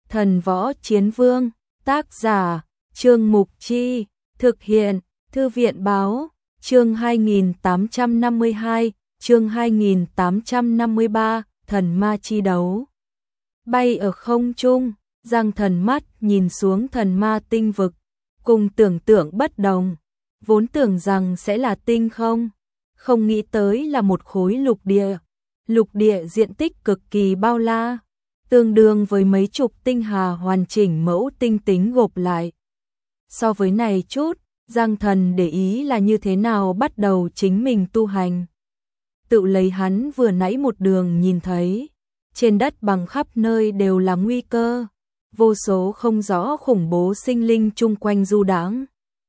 Thần Võ Chiến Vương, tác giả, Trương Mục Chi, thực hiện, Thư viện Báo, chương 2852, chương 2853, Thần Ma Chi Đấu. Bay ở không trung, Giang Thần mắt nhìn xuống thần ma tinh vực, cùng tưởng tượng bất đồng, vốn tưởng rằng sẽ là tinh không nghĩ tới là một khối lục địa diện tích cực kỳ bao la, tương đương với mấy chục tinh hà hoàn chỉnh mẫu tinh tính gộp lại. So với này chút, Giang Thần để ý là như thế nào bắt đầu chính mình tu hành. Tự lấy hắn vừa nãy một đường nhìn thấy, trên đất bằng khắp nơi đều là nguy cơ, vô số không rõ khủng bố sinh linh chung quanh du đãng.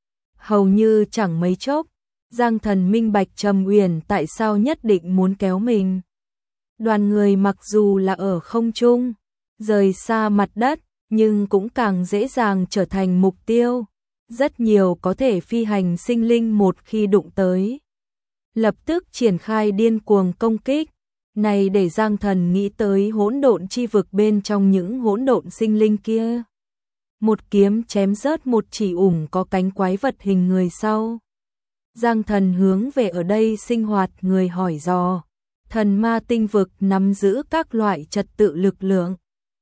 Hầu như chẳng mấy chốc, Giang Thần minh bạch Trầm Uyển tại sao nhất định muốn kéo mình. Đoàn người mặc dù là ở không trung, rời xa mặt đất, nhưng cũng càng dễ dàng trở thành mục tiêu. Rất nhiều có thể phi hành sinh linh một khi đụng tới, lập tức triển khai điên cuồng công kích. Này để Giang Thần nghĩ tới hỗn độn chi vực bên trong những hỗn độn sinh linh kia. Một kiếm chém rớt một chỉ ủng có cánh quái vật hình người sau. Giang Thần hướng về ở đây sinh hoạt người hỏi dò. Thần ma tinh vực nắm giữ các loại trật tự lực lượng,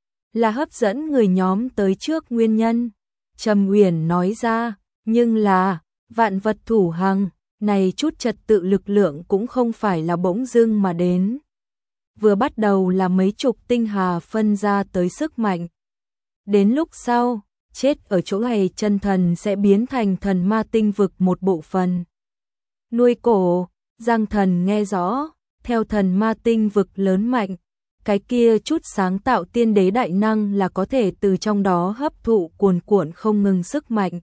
là hấp dẫn người nhóm tới trước nguyên nhân. Trầm Uyển nói ra, nhưng là, vạn vật thủ hằng, này chút trật tự lực lượng cũng không phải là bỗng dưng mà đến. Vừa bắt đầu là mấy chục tinh hà phân ra tới sức mạnh. Đến lúc sau, chết ở chỗ này chân thần sẽ biến thành thần ma tinh vực một bộ phận. Nuôi cổ, Giang Thần nghe rõ, theo thần ma tinh vực lớn mạnh, cái kia chút sáng tạo tiên đế đại năng là có thể từ trong đó hấp thụ cuồn cuộn không ngừng sức mạnh.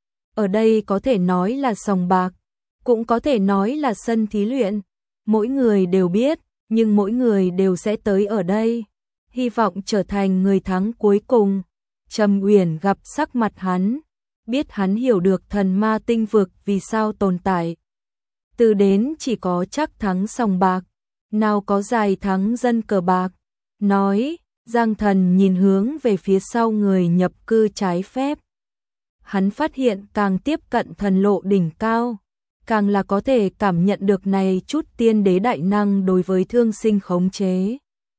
Ở đây có thể nói là sòng bạc, cũng có thể nói là sân thí luyện. Mỗi người đều biết, nhưng mỗi người đều sẽ tới ở đây, hy vọng trở thành người thắng cuối cùng. Trầm Uyển gặp sắc mặt hắn, biết hắn hiểu được thần ma tinh vực vì sao tồn tại. Từ đến chỉ có chắc thắng sòng bạc, nào có dài thắng dân cờ bạc. Nói, Giang Thần nhìn hướng về phía sau người nhập cư trái phép. Hắn phát hiện càng tiếp cận thần lộ đỉnh cao, càng là có thể cảm nhận được này chút tiên đế đại năng đối với thương sinh khống chế.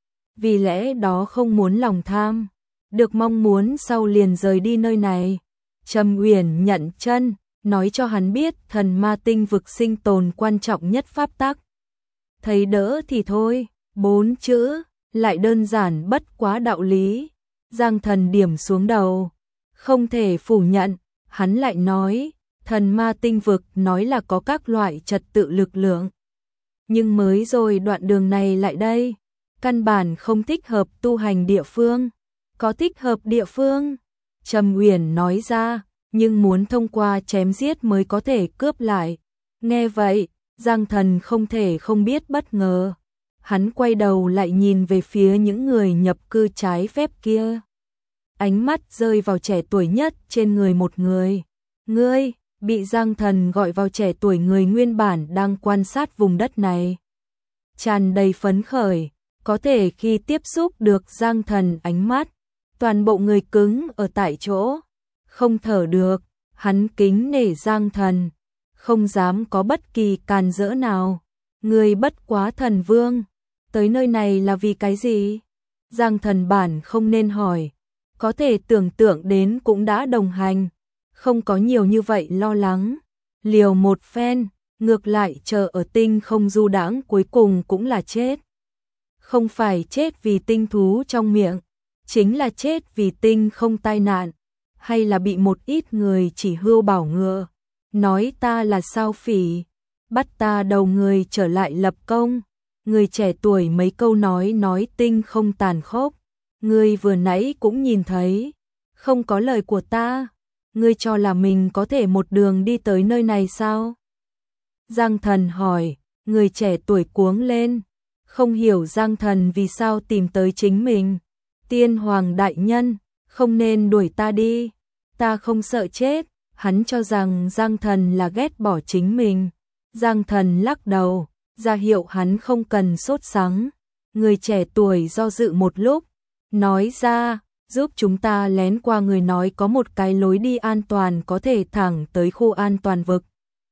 Vì lẽ đó không muốn lòng tham, được mong muốn sau liền rời đi nơi này. Trầm Uyển nhận chân, nói cho hắn biết thần ma tinh vực sinh tồn quan trọng nhất pháp tắc. Thấy đỡ thì thôi, 4 chữ, lại đơn giản bất quá đạo lý. Giang Thần điểm xuống đầu, không thể phủ nhận. Hắn lại nói, thần ma tinh vực nói là có các loại trật tự lực lượng. Nhưng mới rồi đoạn đường này lại đây, căn bản không thích hợp tu hành địa phương. Có thích hợp địa phương, Trầm Uyển nói ra, nhưng muốn thông qua chém giết mới có thể cướp lại. Nghe vậy, Giang Thần không thể không biết bất ngờ. Hắn quay đầu lại nhìn về phía những người nhập cư trái phép kia. Ánh mắt rơi vào trẻ tuổi nhất trên người một người. Ngươi, bị Giang Thần gọi vào trẻ tuổi người nguyên bản đang quan sát vùng đất này. Tràn đầy phấn khởi, có thể khi tiếp xúc được Giang Thần ánh mắt, toàn bộ người cứng ở tại chỗ, không thở được. Hắn kính nể Giang Thần, không dám có bất kỳ càn rỡ nào. Ngươi bất quá thần vương, tới nơi này là vì cái gì? Giang Thần bản không nên hỏi, có thể tưởng tượng đến cũng đã đồng hành, không có nhiều như vậy lo lắng. Liều một phen, ngược lại chờ ở tinh không du đãng cuối cùng cũng là chết. Không phải chết vì tinh thú trong miệng, chính là chết vì tinh không tai nạn, hay là bị một ít người chỉ hươu bảo ngựa, nói ta là sao phỉ, bắt ta đầu người trở lại lập công. Người trẻ tuổi mấy câu nói tinh không tàn khốc, ngươi vừa nãy cũng nhìn thấy, không có lời của ta, ngươi cho là mình có thể một đường đi tới nơi này sao? Giang Thần hỏi, người trẻ tuổi cuống lên, không hiểu Giang Thần vì sao tìm tới chính mình. Tiên Hoàng đại nhân, không nên đuổi ta đi, ta không sợ chết. Hắn cho rằng Giang Thần là ghét bỏ chính mình. Giang Thần lắc đầu, ra hiệu hắn không cần sốt sắng. Người trẻ tuổi do dự một lúc, nói ra, giúp chúng ta lén qua người nói có một cái lối đi an toàn có thể thẳng tới khu an toàn vực.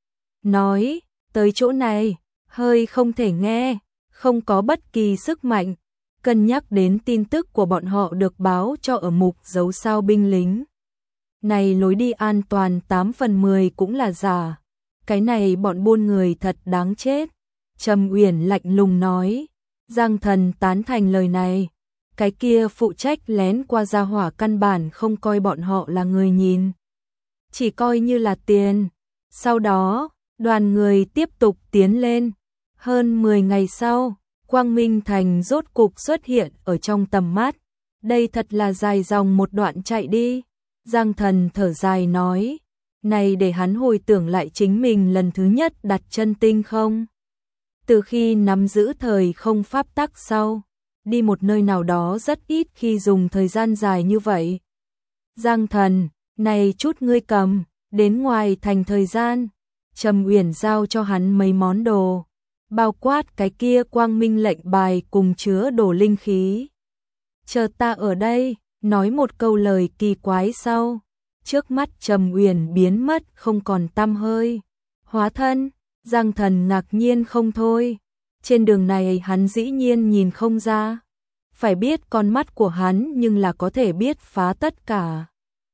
Nói, tới chỗ này, hơi không thể nghe, không có bất kỳ sức mạnh, cân nhắc đến tin tức của bọn họ được báo cho ở mục dấu sao binh lính. Này lối đi an toàn 8 phần 10 cũng là giả, cái này bọn buôn người thật đáng chết. Trầm Uyển lạnh lùng nói, Giang Thần tán thành lời này, cái kia phụ trách lén qua gia hỏa căn bản không coi bọn họ là người nhìn, chỉ coi như là tiền. Sau đó, đoàn người tiếp tục tiến lên, hơn 10 ngày sau, Quang Minh Thành rốt cục xuất hiện ở trong tầm mắt, đây thật là dài dòng một đoạn chạy đi. Giang Thần thở dài nói, này để hắn hồi tưởng lại chính mình lần thứ nhất đặt chân tinh không. Từ khi nắm giữ thời không pháp tắc sau, đi một nơi nào đó rất ít khi dùng thời gian dài như vậy. Giang Thần, này chút ngươi cầm, đến ngoài thành thời gian. Trầm Uyển giao cho hắn mấy món đồ, bao quát cái kia quang minh lệnh bài cùng chứa đồ linh khí. Chờ ta ở đây, nói một câu lời kỳ quái sau, trước mắt Trầm Uyển biến mất không còn tăm hơi. Hóa thân, Giang Thần ngạc nhiên không thôi. Trên đường này hắn dĩ nhiên nhìn không ra. Phải biết con mắt của hắn nhưng là có thể biết phá tất cả.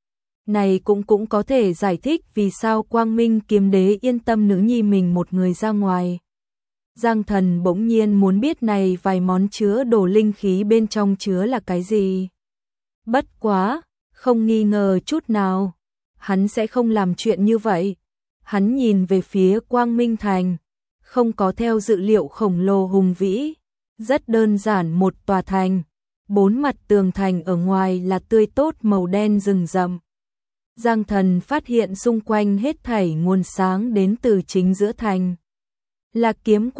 Này cũng có thể giải thích vì sao Quang Minh Kiếm Đế yên tâm nữ nhi mình một người ra ngoài. Giang Thần bỗng nhiên muốn biết này vài món chứa đồ linh khí bên trong chứa là cái gì. Bất quá, không nghi ngờ chút nào, hắn sẽ không làm chuyện như vậy. Hắn nhìn về phía Quang Minh Thành, không có theo dự liệu khổng lồ hùng vĩ, rất đơn giản một tòa thành, 4 mặt tường thành ở ngoài là tươi tốt màu đen rừng rậm. Giang Thần phát hiện xung quanh hết thảy nguồn sáng đến từ chính giữa thành. Là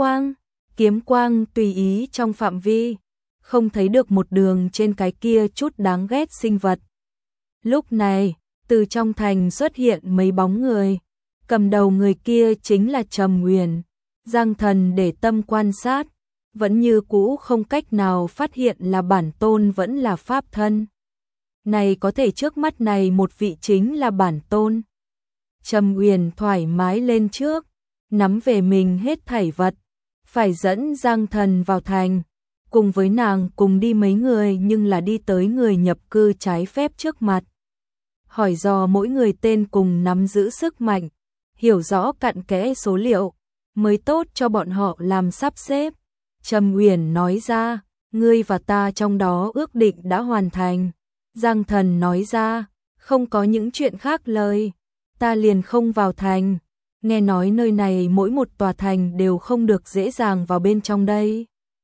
kiếm quang tùy ý trong phạm vi, không thấy được một đường trên cái kia chút đáng ghét sinh vật. Lúc này, từ trong thành xuất hiện mấy bóng người, cầm đầu người kia chính là Trầm Uyển. Giang Thần để tâm quan sát, vẫn như cũ không cách nào phát hiện là bản tôn vẫn là pháp thân. Này có thể trước mắt này một vị chính là bản tôn. Trầm Uyển thoải mái lên trước, nắm về mình hết thảy vật, phải dẫn Giang Thần vào thành, cùng với nàng cùng đi mấy người nhưng là đi tới người nhập cư trái phép trước mặt. Hỏi dò mỗi người tên cùng nắm giữ sức mạnh, hiểu rõ cặn kẽ số liệu, mới tốt cho bọn họ làm sắp xếp. Trầm Uyển nói ra, ngươi và ta trong đó ước định đã hoàn thành. Giang Thần nói ra, không có những chuyện khác lời, ta liền không vào thành. Nghe nói nơi này mỗi một tòa thành đều không được dễ dàng vào bên trong đây.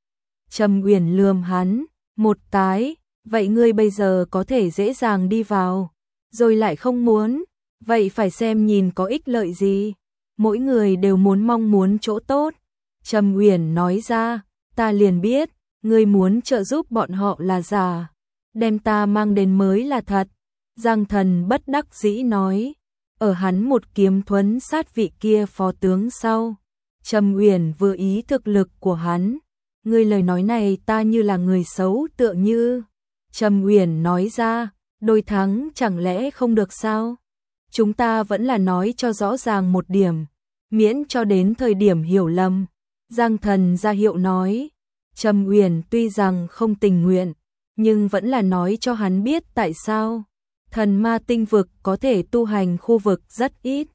Trầm Uyển lườm hắn, một cái, vậy ngươi bây giờ có thể dễ dàng đi vào, rồi lại không muốn, vậy phải xem nhìn có ích lợi gì. Mỗi người đều mong muốn chỗ tốt. Trầm Uyển nói ra, ta liền biết, ngươi muốn trợ giúp bọn họ là giả, đem ta mang đến mới là thật. Giang Thần bất đắc dĩ nói, ở hắn một kiếm thuấn sát vị kia phó tướng sau. Trầm Uyển vừa ý thực lực của hắn, ngươi lời nói này ta như là người xấu tựa như. Trầm Uyển nói ra, đôi thắng chẳng lẽ không được sao? Chúng ta vẫn là nói cho rõ ràng một điểm, miễn cho đến thời điểm hiểu lầm. Giang Thần ra hiệu nói, Trầm Uyển tuy rằng không tình nguyện, nhưng vẫn là nói cho hắn biết tại sao. Thần ma tinh vực có thể tu hành khu vực rất ít,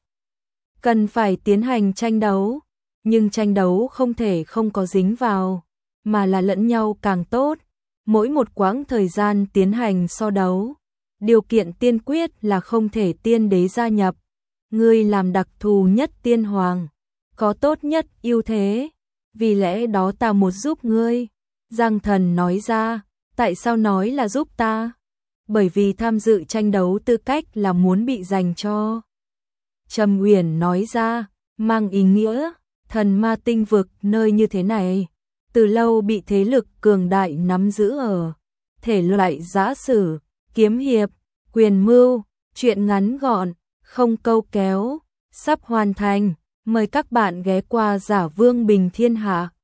cần phải tiến hành tranh đấu, nhưng tranh đấu không thể không có dính vào, mà là lẫn nhau càng tốt. Mỗi một quãng thời gian tiến hành so đấu, điều kiện tiên quyết là không thể tiên đế gia nhập. Ngươi làm đặc thù nhất tiên hoàng, có tốt nhất ưu thế, vì lẽ đó ta muốn giúp ngươi. Giang Thần nói ra, tại sao nói là giúp ta? Bởi vì tham dự tranh đấu tư cách là muốn bị dành cho. Trầm Uyển nói ra, mang ý nghĩa, thần ma tinh vực nơi như thế này, từ lâu bị thế lực cường đại nắm giữ ở. Thể loại giã sử, kiếm hiệp, quyền mưu, truyện ngắn gọn, không câu kéo, sắp hoàn thành. Mời các bạn ghé qua Giả Vương Bình Thiên Hạ.